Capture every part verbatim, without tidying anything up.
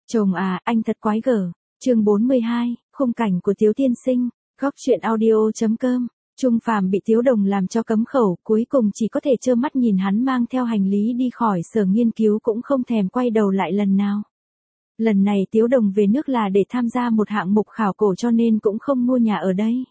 Chồng à, anh thật quái gở. Chương bốn mươi hai, khung cảnh của Tiếu tiên sinh. Góc truyện audio chấm com. Trung Phàm bị Tiếu Đồng làm cho cấm khẩu, cuối cùng chỉ có thể trơ mắt nhìn hắn mang theo hành lý đi khỏi sở nghiên cứu, cũng không thèm quay đầu lại lần nào. Lần này Tiếu Đồng về nước là để tham gia một hạng mục khảo cổ, cho nên cũng không mua nhà ở đây.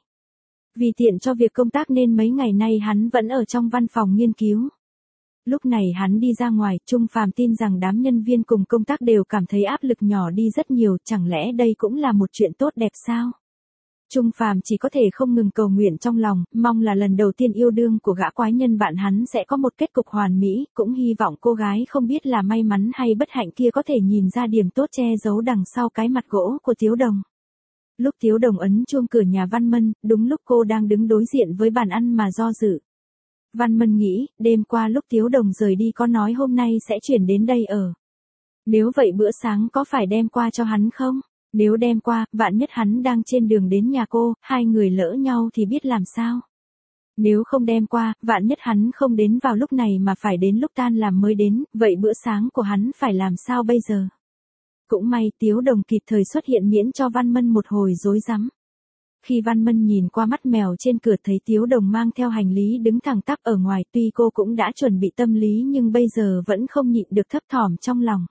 Vì tiện cho việc công tác nên mấy ngày nay hắn vẫn ở trong văn phòng nghiên cứu. Lúc này hắn đi ra ngoài, Trung Phàm tin rằng đám nhân viên cùng công tác đều cảm thấy áp lực nhỏ đi rất nhiều, chẳng lẽ đây cũng là một chuyện tốt đẹp sao? Trung Phàm chỉ có thể không ngừng cầu nguyện trong lòng, mong là lần đầu tiên yêu đương của gã quái nhân bạn hắn sẽ có một kết cục hoàn mỹ, cũng hy vọng cô gái không biết là may mắn hay bất hạnh kia có thể nhìn ra điểm tốt che giấu đằng sau cái mặt gỗ của Tiếu Đồng. Lúc Tiếu Đồng ấn chuông cửa nhà Văn Mân, đúng lúc cô đang đứng đối diện với bàn ăn mà do dự. Văn Mân nghĩ, đêm qua lúc Tiếu Đồng rời đi có nói hôm nay sẽ chuyển đến đây ở. Nếu vậy bữa sáng có phải đem qua cho hắn không? Nếu đem qua, vạn nhất hắn đang trên đường đến nhà cô, hai người lỡ nhau thì biết làm sao? Nếu không đem qua, vạn nhất hắn không đến vào lúc này mà phải đến lúc tan làm mới đến, vậy bữa sáng của hắn phải làm sao bây giờ? Cũng may Tiếu Đồng kịp thời xuất hiện miễn cho Văn Mân một hồi rối rắm. Khi Văn Mân nhìn qua mắt mèo trên cửa thấy Tiếu Đồng mang theo hành lý đứng thẳng tắp ở ngoài, tuy cô cũng đã chuẩn bị tâm lý nhưng bây giờ vẫn không nhịn được thấp thỏm trong lòng.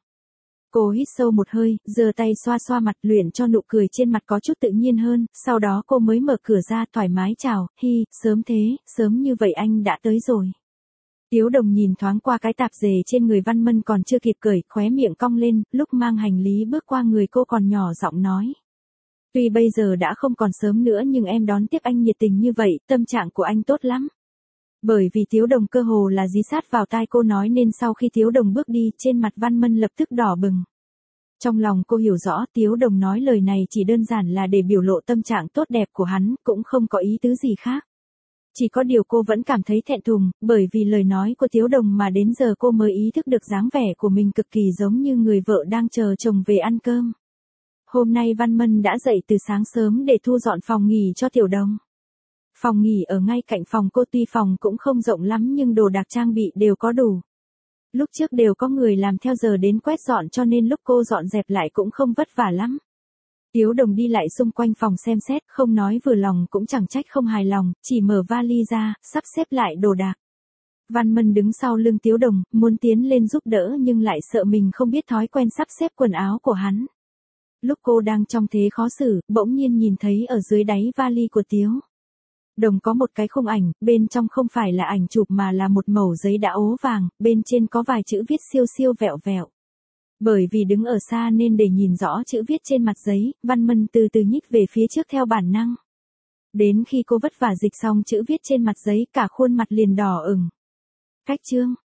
Cô hít sâu một hơi, giơ tay xoa xoa mặt luyện cho nụ cười trên mặt có chút tự nhiên hơn, sau đó cô mới mở cửa ra thoải mái chào, hi, sớm thế, sớm như vậy anh đã tới rồi. Tiếu Đồng nhìn thoáng qua cái tạp dề trên người Văn Mân còn chưa kịp cởi, khóe miệng cong lên, lúc mang hành lý bước qua người cô còn nhỏ giọng nói. Tuy bây giờ đã không còn sớm nữa nhưng em đón tiếp anh nhiệt tình như vậy, tâm trạng của anh tốt lắm. Bởi vì Tiếu Đồng cơ hồ là dí sát vào tai cô nói nên sau khi Tiếu Đồng bước đi, trên mặt Văn Mân lập tức đỏ bừng. Trong lòng cô hiểu rõ Tiếu Đồng nói lời này chỉ đơn giản là để biểu lộ tâm trạng tốt đẹp của hắn, cũng không có ý tứ gì khác. Chỉ có điều cô vẫn cảm thấy thẹn thùng, bởi vì lời nói của Tiếu Đồng mà đến giờ cô mới ý thức được dáng vẻ của mình cực kỳ giống như người vợ đang chờ chồng về ăn cơm. Hôm nay Văn Mân đã dậy từ sáng sớm để thu dọn phòng nghỉ cho Tiểu Đồng. Phòng nghỉ ở ngay cạnh phòng cô, tuy phòng cũng không rộng lắm nhưng đồ đạc trang bị đều có đủ. Lúc trước đều có người làm theo giờ đến quét dọn cho nên lúc cô dọn dẹp lại cũng không vất vả lắm. Tiếu Đồng đi lại xung quanh phòng xem xét, không nói vừa lòng cũng chẳng trách không hài lòng, chỉ mở vali ra, sắp xếp lại đồ đạc. Văn Mân đứng sau lưng Tiếu Đồng, muốn tiến lên giúp đỡ nhưng lại sợ mình không biết thói quen sắp xếp quần áo của hắn. Lúc cô đang trong thế khó xử, bỗng nhiên nhìn thấy ở dưới đáy vali của Tiếu Đồng có một cái khung ảnh, bên trong không phải là ảnh chụp mà là một mẩu giấy đã ố vàng, bên trên có vài chữ viết siêu siêu vẹo vẹo. Bởi vì đứng ở xa nên để nhìn rõ chữ viết trên mặt giấy, Văn Mân từ từ nhích về phía trước theo bản năng. Đến khi cô vất vả dịch xong chữ viết trên mặt giấy, cả khuôn mặt liền đỏ ửng. Cách chương,